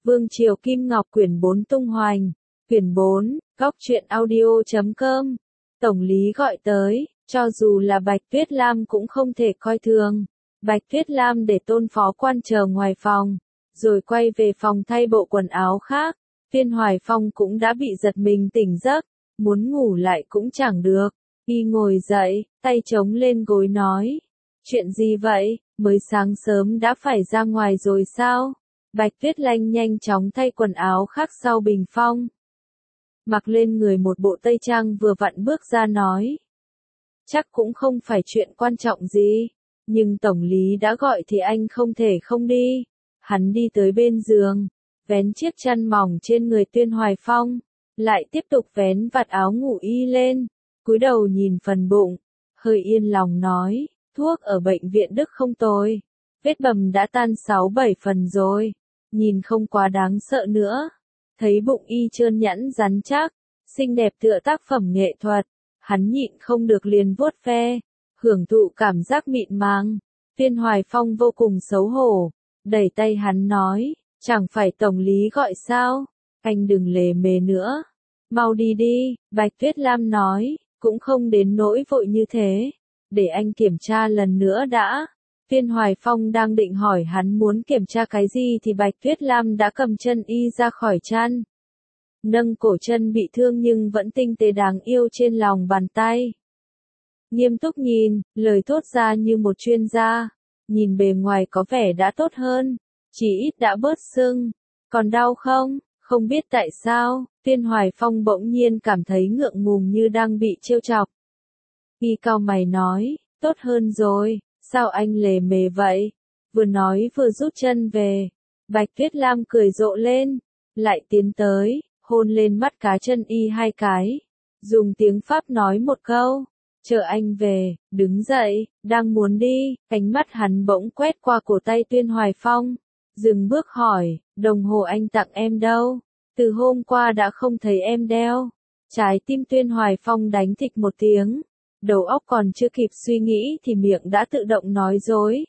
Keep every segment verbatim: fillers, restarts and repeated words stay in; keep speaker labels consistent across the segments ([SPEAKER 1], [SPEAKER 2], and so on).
[SPEAKER 1] Vương Triều Kim Ngọc quyển bốn tung hoành. Quyển bốn, góc truyện audio chấm com. Tổng lý gọi tới, cho dù là Bạch Tuyết Lam cũng không thể coi thường. Bạch Tuyết Lam để Tôn Phó Quan chờ ngoài phòng, rồi quay về phòng thay bộ quần áo khác. Viên Hoài Phong cũng đã bị giật mình tỉnh giấc, muốn ngủ lại cũng chẳng được. Y ngồi dậy, tay chống lên gối nói. Chuyện gì vậy, mới sáng sớm đã phải ra ngoài rồi sao? Bạch Tuyết Lanh nhanh chóng thay quần áo khác sau bình phong. Mặc lên người một bộ tây trang vừa vặn bước ra nói. Chắc cũng không phải chuyện quan trọng gì, nhưng tổng lý đã gọi thì anh không thể không đi. Hắn đi tới bên giường, vén chiếc chăn mỏng trên người Tuyên Hoài Phong, lại tiếp tục vén vạt áo ngủ y lên, cúi đầu nhìn phần bụng, hơi yên lòng nói, thuốc ở bệnh viện Đức không tồi, vết bầm đã tan sáu bảy phần rồi, nhìn không quá đáng sợ nữa. Thấy bụng y trơn nhẵn rắn chắc, xinh đẹp tựa tác phẩm nghệ thuật, hắn nhịn không được liền vuốt ve, hưởng thụ cảm giác mịn màng. Viên Hoài Phong vô cùng xấu hổ, đẩy tay hắn nói, chẳng phải tổng lý gọi sao, anh đừng lề mề nữa, mau đi đi. Bạch Tuyết Lam nói, cũng không đến nỗi vội như thế, để anh kiểm tra lần nữa đã. Viên Hoài Phong đang định hỏi hắn muốn kiểm tra cái gì thì Bạch Tuyết Lam đã cầm chân y ra khỏi chăn, nâng cổ chân bị thương nhưng vẫn tinh tế đáng yêu trên lòng bàn tay. Nghiêm túc nhìn, lời thốt ra như một chuyên gia, nhìn bề ngoài có vẻ đã tốt hơn, chỉ ít đã bớt sưng. Còn đau không? Không biết tại sao, Viên Hoài Phong bỗng nhiên cảm thấy ngượng ngùng như đang bị trêu chọc. Y cau mày nói, tốt hơn rồi, sao anh lề mề vậy? Vừa nói vừa rút chân về. Bạch Tuyết Lam cười rộ lên, lại tiến tới, hôn lên mắt cá chân y hai cái, dùng tiếng Pháp nói một câu, chờ anh về. Đứng dậy, đang muốn đi, ánh mắt hắn bỗng quét qua cổ tay Tuyên Hoài Phong, dừng bước hỏi, đồng hồ anh tặng em đâu? Từ hôm qua đã không thấy em đeo. Trái tim Tuyên Hoài Phong đánh thịch một tiếng, đầu óc còn chưa kịp suy nghĩ thì miệng đã tự động nói dối.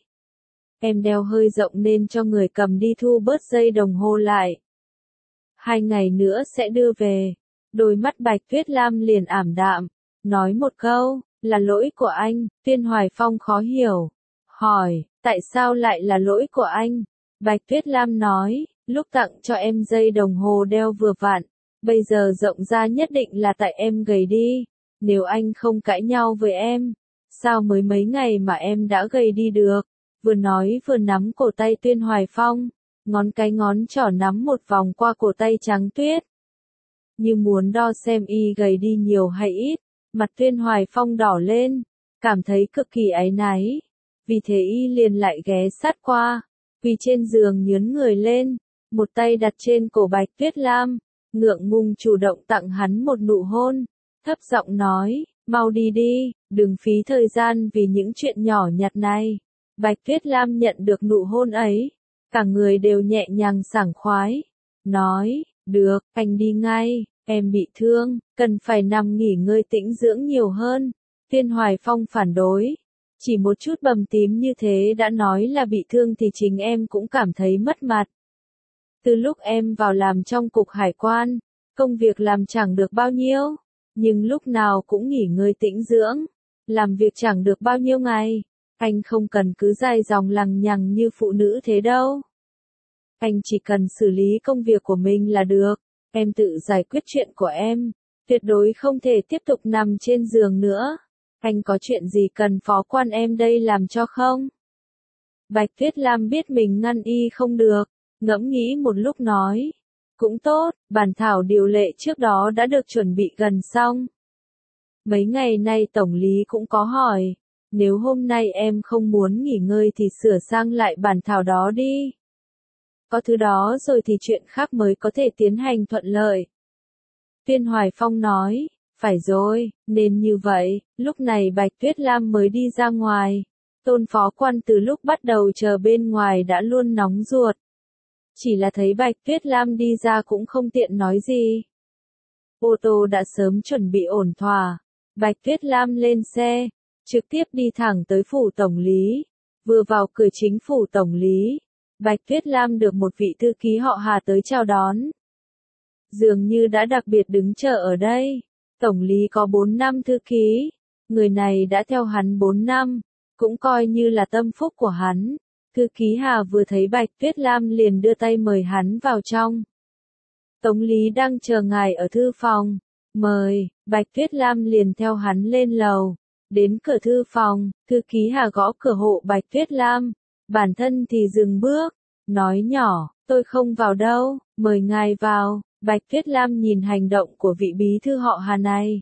[SPEAKER 1] Em đeo hơi rộng nên cho người cầm đi thu bớt dây đồng hồ lại. Hai ngày nữa sẽ đưa về. Đôi mắt Bạch Tuyết Lam liền ảm đạm, nói một câu, là lỗi của anh. Tuyên Hoài Phong khó hiểu, hỏi, tại sao lại là lỗi của anh? Bạch Tuyết Lam nói, lúc tặng cho em dây đồng hồ đeo vừa vặn, bây giờ rộng ra nhất định là tại em gầy đi. Nếu anh không cãi nhau với em, sao mới mấy ngày mà em đã gầy đi được? Vừa nói vừa nắm cổ tay Tuyên Hoài Phong, ngón cái ngón trỏ nắm một vòng qua cổ tay trắng tuyết, như muốn đo xem y gầy đi nhiều hay ít. Mặt Tuyên Hoài Phong đỏ lên, cảm thấy cực kỳ áy náy, vì thế y liền lại ghé sát qua, quỳ trên giường nhướn người lên, một tay đặt trên cổ Bạch Tuyết Lam, ngượng ngùng chủ động tặng hắn một nụ hôn, thấp giọng nói, mau đi đi, đừng phí thời gian vì những chuyện nhỏ nhặt này. Bạch Tuyết Lam nhận được nụ hôn ấy, cả người đều nhẹ nhàng sảng khoái, nói, được, anh đi ngay, em bị thương, cần phải nằm nghỉ ngơi tĩnh dưỡng nhiều hơn. Viên Hoài Phong phản đối, chỉ một chút bầm tím như thế đã nói là bị thương thì chính em cũng cảm thấy mất mặt. Từ lúc em vào làm trong cục hải quan, công việc làm chẳng được bao nhiêu, nhưng lúc nào cũng nghỉ ngơi tĩnh dưỡng, làm việc chẳng được bao nhiêu ngày. Anh không cần cứ dài dòng lằng nhằng như phụ nữ thế đâu. Anh chỉ cần xử lý công việc của mình là được, em tự giải quyết chuyện của em, tuyệt đối không thể tiếp tục nằm trên giường nữa. Anh có chuyện gì cần phó quan em đây làm cho không? Bạch Tuyết Lam biết mình ngăn y không được, ngẫm nghĩ một lúc nói, cũng tốt, bản thảo điều lệ trước đó đã được chuẩn bị gần xong. Mấy ngày nay tổng lý cũng có hỏi, nếu hôm nay em không muốn nghỉ ngơi thì sửa sang lại bản thảo đó đi. Có thứ đó rồi thì chuyện khác mới có thể tiến hành thuận lợi. Viên Hoài Phong nói, phải rồi, nên như vậy. Lúc này Bạch Tuyết Lam mới đi ra ngoài. Tôn Phó Quan từ lúc bắt đầu chờ bên ngoài đã luôn nóng ruột. Chỉ là thấy Bạch Tuyết Lam đi ra cũng không tiện nói gì. Ô tô đã sớm chuẩn bị ổn thỏa. Bạch Tuyết Lam lên xe, trực tiếp đi thẳng tới phủ tổng lý. Vừa vào cửa chính phủ tổng lý, Bạch Tuyết Lam được một vị thư ký họ Hà tới chào đón. Dường như đã đặc biệt đứng chờ ở đây. Tổng lý có bốn năm thư ký. Người này đã theo hắn bốn năm, cũng coi như là tâm phúc của hắn. Thư ký Hà vừa thấy Bạch Tuyết Lam liền đưa tay mời hắn vào trong. Tổng lý đang chờ ngài ở thư phòng. Mời, Bạch Tuyết Lam liền theo hắn lên lầu. Đến cửa thư phòng, thư ký Hà gõ cửa hộ Bạch Tuyết Lam. Bản thân thì dừng bước, nói nhỏ, tôi không vào đâu, mời ngài vào. Bạch Tuyết Lam nhìn hành động của vị bí thư họ Hà này.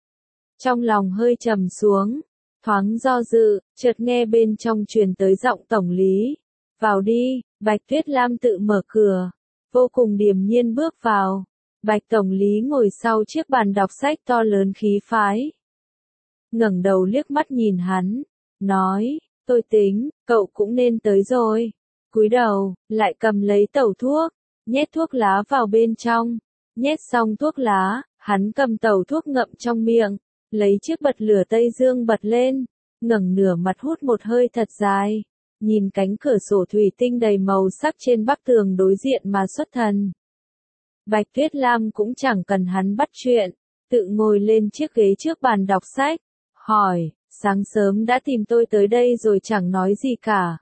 [SPEAKER 1] Trong lòng hơi trầm xuống, thoáng do dự, chợt nghe bên trong truyền tới giọng tổng lý. Vào đi, Bạch Tuyết Lam tự mở cửa, vô cùng điềm nhiên bước vào. Bạch tổng lý ngồi sau chiếc bàn đọc sách to lớn khí phái. Ngẩng đầu liếc mắt nhìn hắn, nói, tôi tính, cậu cũng nên tới rồi. Cúi đầu, lại cầm lấy tẩu thuốc, nhét thuốc lá vào bên trong. Nhét xong thuốc lá, hắn cầm tẩu thuốc ngậm trong miệng, lấy chiếc bật lửa Tây Dương bật lên, ngẩng nửa mặt hút một hơi thật dài, nhìn cánh cửa sổ thủy tinh đầy màu sắc trên bức tường đối diện mà xuất thần. Bạch Tuyết Lam cũng chẳng cần hắn bắt chuyện, tự ngồi lên chiếc ghế trước bàn đọc sách, hỏi, sáng sớm đã tìm tôi tới đây rồi chẳng nói gì cả.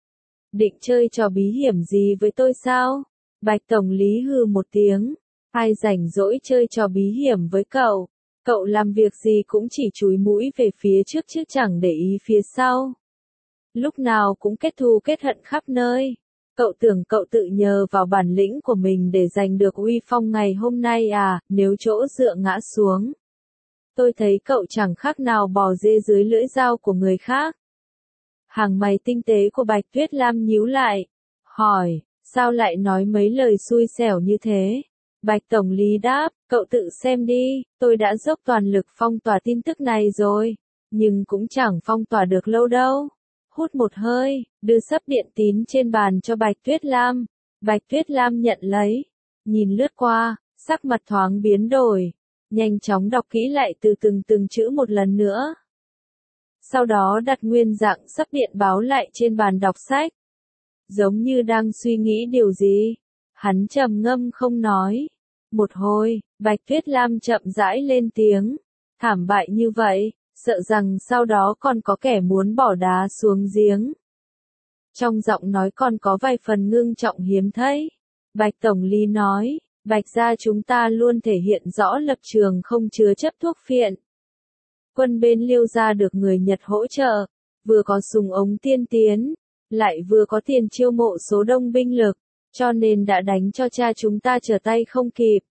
[SPEAKER 1] Định chơi trò bí hiểm gì với tôi sao? Bạch tổng lý hừ một tiếng, ai rảnh rỗi chơi trò bí hiểm với cậu, cậu làm việc gì cũng chỉ chúi mũi về phía trước chứ chẳng để ý phía sau. Lúc nào cũng kết thù kết hận khắp nơi. Cậu tưởng cậu tự nhờ vào bản lĩnh của mình để giành được uy phong ngày hôm nay à, nếu chỗ dựa ngã xuống. Tôi thấy cậu chẳng khác nào bò dê dưới lưỡi dao của người khác. Hàng mày tinh tế của Bạch Tuyết Lam nhíu lại, hỏi, sao lại nói mấy lời xui xẻo như thế? Bạch tổng lý đáp, cậu tự xem đi, tôi đã dốc toàn lực phong tỏa tin tức này rồi, nhưng cũng chẳng phong tỏa được lâu đâu. Hút một hơi, đưa sấp điện tín trên bàn cho Bạch Tuyết Lam. Bạch Tuyết Lam nhận lấy, nhìn lướt qua, sắc mặt thoáng biến đổi, nhanh chóng đọc kỹ lại từ từng từng chữ một lần nữa. Sau đó đặt nguyên dạng sấp điện báo lại trên bàn đọc sách. Giống như đang suy nghĩ điều gì, hắn trầm ngâm không nói. Một hồi, Bạch Tuyết Lam chậm rãi lên tiếng, thảm bại như vậy, sợ rằng sau đó còn có kẻ muốn bỏ đá xuống giếng. Trong giọng nói còn có vài phần ngưng trọng hiếm thấy. Bạch tổng lý nói, Bạch gia chúng ta luôn thể hiện rõ lập trường không chứa chấp thuốc phiện. Quân bên Liêu gia được người Nhật hỗ trợ, vừa có súng ống tiên tiến, lại vừa có tiền chiêu mộ số đông binh lực, cho nên đã đánh cho cha chúng ta trở tay không kịp.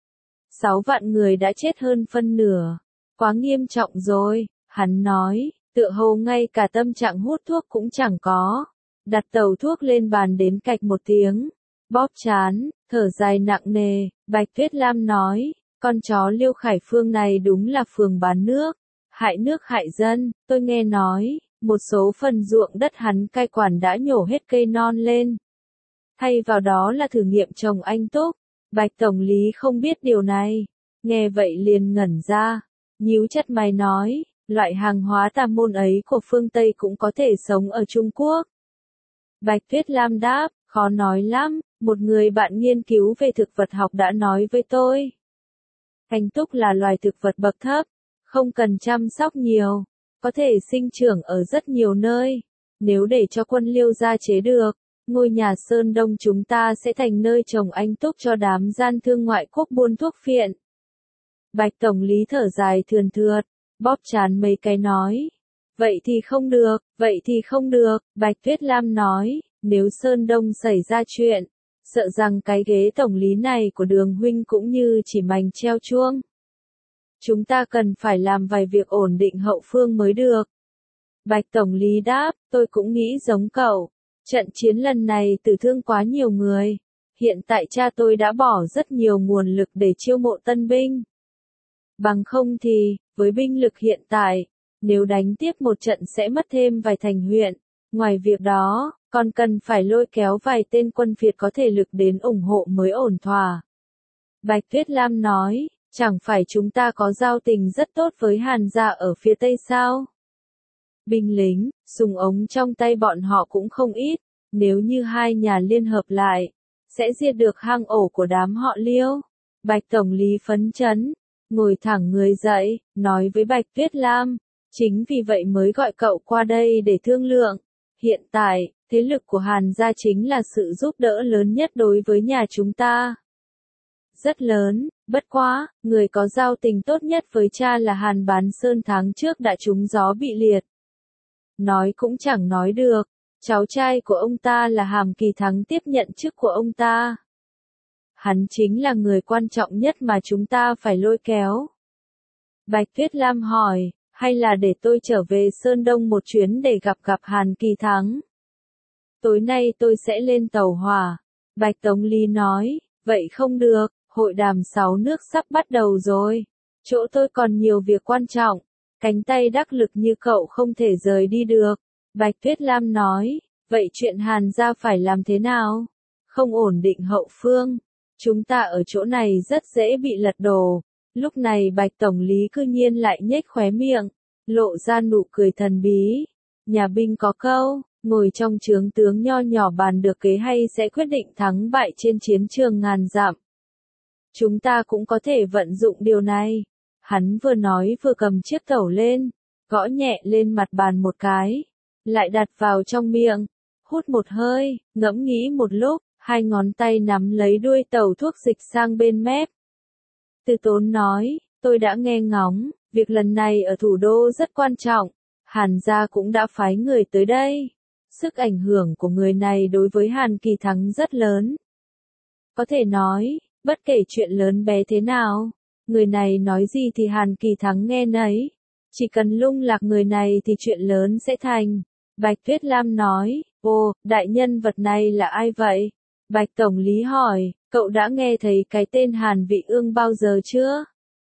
[SPEAKER 1] Sáu vạn người đã chết hơn phân nửa, quá nghiêm trọng rồi, hắn nói, tựa hồ ngay cả tâm trạng hút thuốc cũng chẳng có. Đặt tàu thuốc lên bàn đến cạch một tiếng, bóp chán, thở dài nặng nề, Bạch Tuyết Lam nói, con chó Liêu Khải Phương này đúng là phường bán nước, hại nước hại dân, tôi nghe nói, một số phần ruộng đất hắn cai quản đã nhổ hết cây non lên. Thay vào đó là thử nghiệm trồng anh túc. Bạch tổng lý không biết điều này, nghe vậy liền ngẩn ra, nhíu chặt mày nói, loại hàng hóa tà môn ấy của phương Tây cũng có thể sống ở Trung Quốc. Bạch Tuyết Lam đáp, khó nói lắm, một người bạn nghiên cứu về thực vật học đã nói với tôi. Anh túc là loài thực vật bậc thấp, không cần chăm sóc nhiều, có thể sinh trưởng ở rất nhiều nơi. Nếu để cho quân Liêu gia chế được, ngôi nhà Sơn Đông chúng ta sẽ thành nơi trồng anh túc cho đám gian thương ngoại quốc buôn thuốc phiện. Bạch tổng lý thở dài thườn thượt, bóp chán mấy cái nói. Vậy thì không được, vậy thì không được, Bạch Tuyết Lam nói, nếu Sơn Đông xảy ra chuyện, sợ rằng cái ghế tổng lý này của Đường huynh cũng như chỉ mành treo chuông. Chúng ta cần phải làm vài việc ổn định hậu phương mới được. Bạch tổng lý đáp, tôi cũng nghĩ giống cậu. Trận chiến lần này tử thương quá nhiều người. Hiện tại cha tôi đã bỏ rất nhiều nguồn lực để chiêu mộ tân binh. Bằng không thì, với binh lực hiện tại, nếu đánh tiếp một trận sẽ mất thêm vài thành huyện. Ngoài việc đó, còn cần phải lôi kéo vài tên quân Việt có thể lực đến ủng hộ mới ổn thỏa. Bạch Tuyết Lam nói, chẳng phải chúng ta có giao tình rất tốt với Hàn gia ở phía Tây sao? Binh lính, súng ống trong tay bọn họ cũng không ít, Nếu như hai nhà liên hợp lại, sẽ diệt được hang ổ của đám họ Liêu. Bạch Tổng lý phấn chấn, ngồi thẳng người dậy, nói với Bạch Tuyết Lam, chính vì vậy mới gọi cậu qua đây để thương lượng. Hiện tại, thế lực của Hàn gia chính là sự giúp đỡ lớn nhất đối với nhà chúng ta. Rất lớn, bất quá, người có giao tình tốt nhất với cha là Hàn Bán Sơn tháng trước đã trúng gió bị liệt. Nói cũng chẳng nói được, cháu trai của ông ta là Hàm Kỳ Thắng tiếp nhận chức của ông ta. Hắn chính là người quan trọng nhất mà chúng ta phải lôi kéo. Bạch Tuyết Lam hỏi, hay là để tôi trở về Sơn Đông một chuyến để gặp gặp Hàn Kỳ Thắng? Tối nay tôi sẽ lên tàu hỏa. Bạch Tống Lý nói, vậy không được, hội đàm sáu nước sắp bắt đầu rồi. Chỗ tôi còn nhiều việc quan trọng, cánh tay đắc lực như cậu không thể rời đi được. Bạch Tuyết Lam nói, vậy chuyện Hàn gia phải làm thế nào? Không ổn định hậu phương. Chúng ta ở chỗ này rất dễ bị lật đổ. Lúc này Bạch Tổng lý cư nhiên lại nhếch khóe miệng, lộ ra nụ cười thần bí. Nhà binh có câu, ngồi trong trướng tướng nho nhỏ bàn được kế hay sẽ quyết định thắng bại trên chiến trường ngàn dặm. Chúng ta cũng có thể vận dụng điều này. Hắn vừa nói vừa cầm chiếc tẩu lên, gõ nhẹ lên mặt bàn một cái, lại đặt vào trong miệng, hút một hơi, ngẫm nghĩ một lúc, hai ngón tay nắm lấy đuôi tẩu thuốc dịch sang bên mép. Từ Tốn nói, tôi đã nghe ngóng, việc lần này ở thủ đô rất quan trọng, Hàn gia cũng đã phái người tới đây. Sức ảnh hưởng của người này đối với Hàn Kỳ Thắng rất lớn. Có thể nói, bất kể chuyện lớn bé thế nào, người này nói gì thì Hàn Kỳ Thắng nghe nấy. Chỉ cần lung lạc người này thì chuyện lớn sẽ thành. Bạch Tuyết Lam nói, ồ, đại nhân vật này là ai vậy? Bạch Tổng lý hỏi, cậu đã nghe thấy cái tên Hàn Vị Ương bao giờ chưa?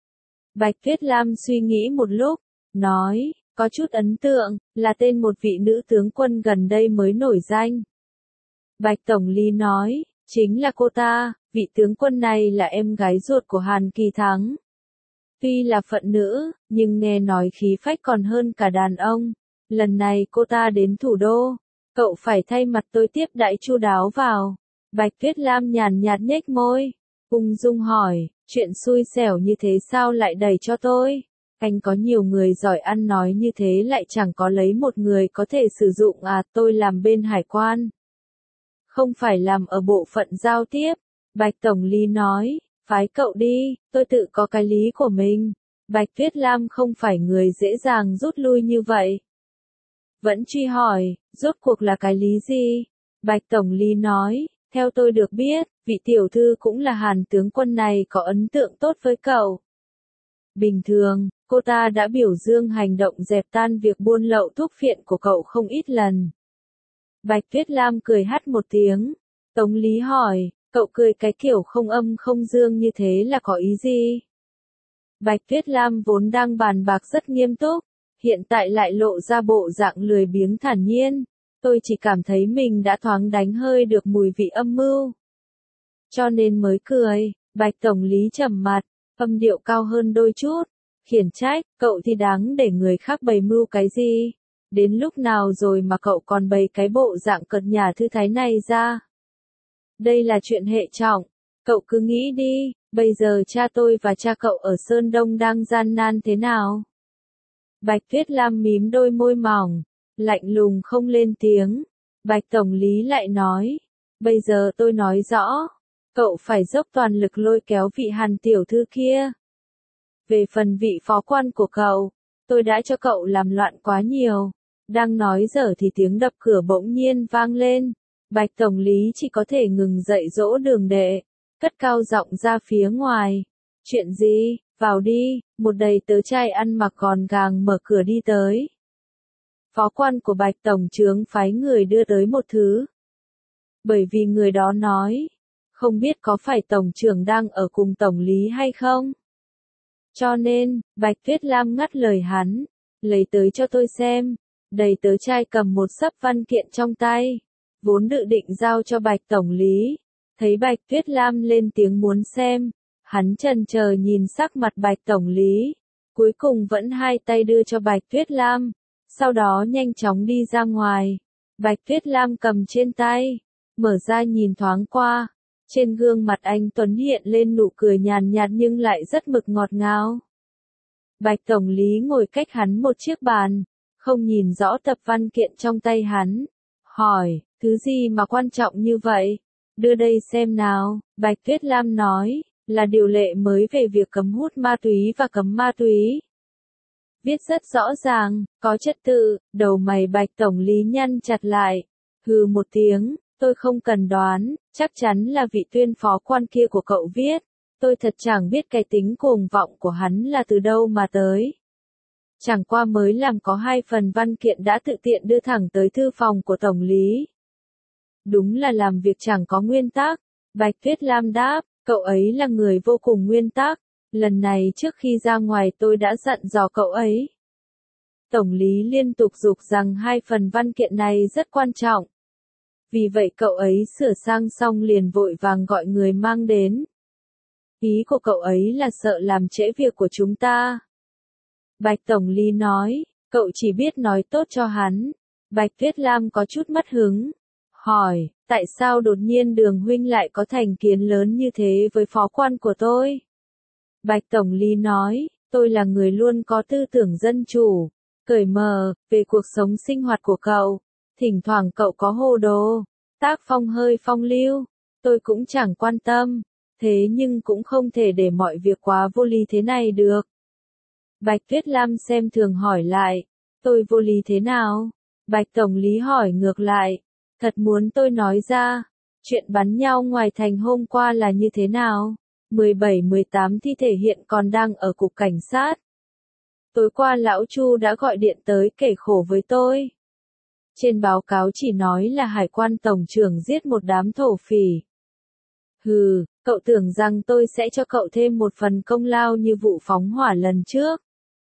[SPEAKER 1] Bạch Tuyết Lam suy nghĩ một lúc, nói, có chút ấn tượng, là tên một vị nữ tướng quân gần đây mới nổi danh. Bạch Tổng lý nói, chính là cô ta, vị tướng quân này là em gái ruột của Hàn Kỳ Thắng. Tuy là phận nữ, nhưng nghe nói khí phách còn hơn cả đàn ông. Lần này cô ta đến thủ đô, cậu phải thay mặt tôi tiếp đãi chu đáo vào. Bạch Tuyết Lam nhàn nhạt nhếch môi, ung dung hỏi, chuyện xui xẻo như thế sao lại đẩy cho tôi? Anh có nhiều người giỏi ăn nói như thế lại chẳng có lấy một người có thể sử dụng à, tôi làm bên hải quan. Không phải làm ở bộ phận giao tiếp. Bạch Tổng lý nói, phái cậu đi, tôi tự có cái lý của mình. Bạch Tuyết Lam không phải người dễ dàng rút lui như vậy. Vẫn truy hỏi, rốt cuộc là cái lý gì? Bạch Tổng lý nói, theo tôi được biết, vị tiểu thư cũng là Hàn tướng quân này có ấn tượng tốt với cậu. Bình thường, cô ta đã biểu dương hành động dẹp tan việc buôn lậu thuốc phiện của cậu không ít lần. Bạch Tuyết Lam cười hắt một tiếng. Tống lý hỏi, cậu cười cái kiểu không âm không dương như thế là có ý gì? Bạch Tuyết Lam vốn đang bàn bạc rất nghiêm túc, hiện tại lại lộ ra bộ dạng lười biếng thản nhiên. Tôi chỉ cảm thấy mình đã thoáng đánh hơi được mùi vị âm mưu. Cho nên mới cười. Bạch Tổng lý trầm mặt, âm điệu cao hơn đôi chút. Khiển trách, cậu thì đáng để người khác bày mưu cái gì? Đến lúc nào rồi mà cậu còn bày cái bộ dạng cợt nhả thư thái này ra? Đây là chuyện hệ trọng. Cậu cứ nghĩ đi, bây giờ cha tôi và cha cậu ở Sơn Đông đang gian nan thế nào? Bạch Tuyết Lam mím đôi môi mỏng, lạnh lùng không lên tiếng. Bạch Tổng lý lại nói, bây giờ tôi nói rõ, cậu phải dốc toàn lực lôi kéo vị Hàn tiểu thư kia. Về phần vị phó quan của cậu, tôi đã cho cậu làm loạn quá nhiều. Đang nói dở thì tiếng đập cửa bỗng nhiên vang lên. Bạch Tổng lý chỉ có thể ngừng dậy dỗ Đường Đệ, cất cao giọng ra phía ngoài. Chuyện gì? Vào đi. Một đầy tớ trai ăn mặc gọn gàng mở cửa đi tới. Phó quan của Bạch Tổng trướng phái người đưa tới một thứ. Bởi vì người đó nói, không biết có phải Tổng trưởng đang ở cùng Tổng lý hay không? Cho nên, Bạch Tuyết Lam ngắt lời hắn, lấy tới cho tôi xem. Đầy tớ trai cầm một xấp văn kiện trong tay, vốn dự định giao cho Bạch Tổng lý. Thấy Bạch Tuyết Lam lên tiếng muốn xem, hắn chần chờ nhìn sắc mặt Bạch Tổng lý, cuối cùng vẫn hai tay đưa cho Bạch Tuyết Lam, sau đó nhanh chóng đi ra ngoài. Bạch Tuyết Lam cầm trên tay, mở ra nhìn thoáng qua, trên gương mặt anh Tuấn hiện lên nụ cười nhàn nhạt nhưng lại rất mực ngọt ngào. Bạch Tổng lý ngồi cách hắn một chiếc bàn, không nhìn rõ tập văn kiện trong tay hắn, hỏi, thứ gì mà quan trọng như vậy? Đưa đây xem nào, Bạch Tuyết Lam nói, là điều lệ mới về việc cấm hút ma túy và cấm ma túy. Viết rất rõ ràng, có trật tự, đầu mày Bạch Tổng lý nhăn chặt lại, hừ một tiếng, tôi không cần đoán, chắc chắn là vị tuyên phó quan kia của cậu viết, tôi thật chẳng biết cái tính cuồng vọng của hắn là từ đâu mà tới. Chẳng qua mới làm có hai phần văn kiện đã tự tiện đưa thẳng tới thư phòng của Tổng lý. Đúng là làm việc chẳng có nguyên tắc, Bạch Tuyết Lam đáp, cậu ấy là người vô cùng nguyên tắc, lần này trước khi ra ngoài tôi đã dặn dò cậu ấy. Tổng lý liên tục giục rằng hai phần văn kiện này rất quan trọng. Vì vậy cậu ấy sửa sang xong liền vội vàng gọi người mang đến. Ý của cậu ấy là sợ làm trễ việc của chúng ta. Bạch Tổng lý nói, cậu chỉ biết nói tốt cho hắn. Bạch Tuyết Lam có chút mất hứng. Hỏi, tại sao đột nhiên Đường huynh lại có thành kiến lớn như thế với phó quan của tôi? Bạch Tổng lý nói, tôi là người luôn có tư tưởng dân chủ, cởi mở, về cuộc sống sinh hoạt của cậu. Thỉnh thoảng cậu có hồ đồ, tác phong hơi phong lưu, tôi cũng chẳng quan tâm, thế nhưng cũng không thể để mọi việc quá vô lý thế này được. Bạch Tuyết Lam xem thường hỏi lại, tôi vô lý thế nào? Bạch Tổng lý hỏi ngược lại, thật muốn tôi nói ra, chuyện bắn nhau ngoài thành hôm qua là như thế nào? mười bảy mười tám thi thể hiện còn đang ở cục cảnh sát. Tối qua lão Chu đã gọi điện tới kể khổ với tôi. Trên báo cáo chỉ nói là Hải quan Tổng trưởng giết một đám thổ phỉ. Hừ, cậu tưởng rằng tôi sẽ cho cậu thêm một phần công lao như vụ phóng hỏa lần trước.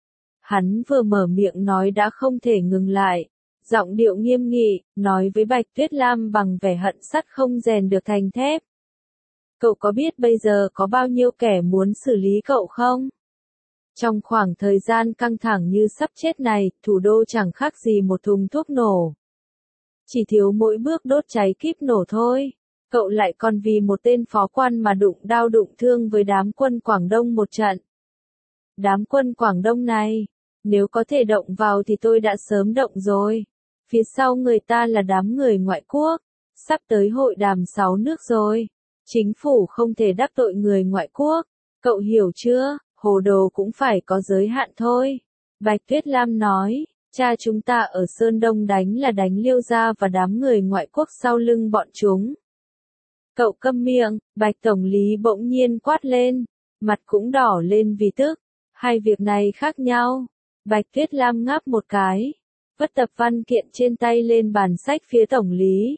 [SPEAKER 1] Hắn vừa mở miệng nói đã không thể ngừng lại, giọng điệu nghiêm nghị, nói với Bạch Tuyết Lam bằng vẻ hận sắt không rèn được thành thép. Cậu có biết bây giờ có bao nhiêu kẻ muốn xử lý cậu không? Trong khoảng thời gian căng thẳng như sắp chết này, thủ đô chẳng khác gì một thùng thuốc nổ. Chỉ thiếu mỗi bước đốt cháy kíp nổ thôi. Cậu lại còn vì một tên phó quan mà đụng đau đụng thương với đám quân Quảng Đông một trận. Đám quân Quảng Đông này, nếu có thể động vào thì tôi đã sớm động rồi. Phía sau người ta là đám người ngoại quốc, sắp tới hội đàm sáu nước rồi. Chính phủ không thể đắc tội người ngoại quốc. Cậu hiểu chưa? Hồ đồ cũng phải có giới hạn thôi. Bạch Tuyết Lam nói, cha chúng ta ở Sơn Đông đánh là đánh Liêu gia và đám người ngoại quốc sau lưng bọn chúng. Cậu câm miệng, Bạch Tổng lý bỗng nhiên quát lên, mặt cũng đỏ lên vì tức. Hai việc này khác nhau. Bạch Tuyết Lam ngáp một cái, vất tập văn kiện trên tay lên bàn sách phía Tổng lý.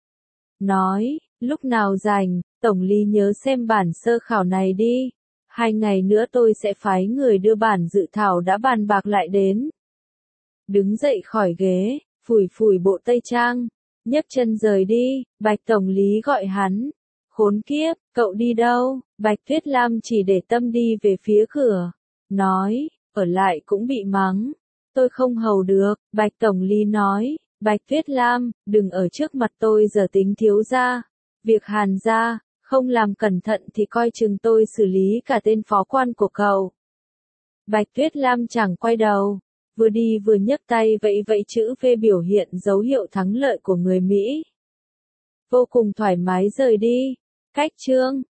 [SPEAKER 1] Nói, lúc nào rảnh, Tổng lý nhớ xem bản sơ khảo này đi. Hai ngày nữa tôi sẽ phái người đưa bản dự thảo đã bàn bạc lại đến. Đứng dậy khỏi ghế, phủi phủi bộ tây trang, nhấc chân rời đi, Bạch Tổng lý gọi hắn. Khốn kiếp, cậu đi đâu? Bạch Tuyết Lam chỉ để tâm đi về phía cửa. Nói, ở lại cũng bị mắng. Tôi không hầu được, Bạch Tổng lý nói. Bạch Tuyết Lam, đừng ở trước mặt tôi giờ tính thiếu gia. Việc Hàn gia, không làm cẩn thận thì coi chừng tôi xử lý cả tên phó quan của cậu. Bạch Tuyết Lam chẳng quay đầu, vừa đi vừa nhấc tay vẫy vẫy chữ V biểu hiện dấu hiệu thắng lợi của người Mỹ. Vô cùng thoải mái rời đi. Cách chương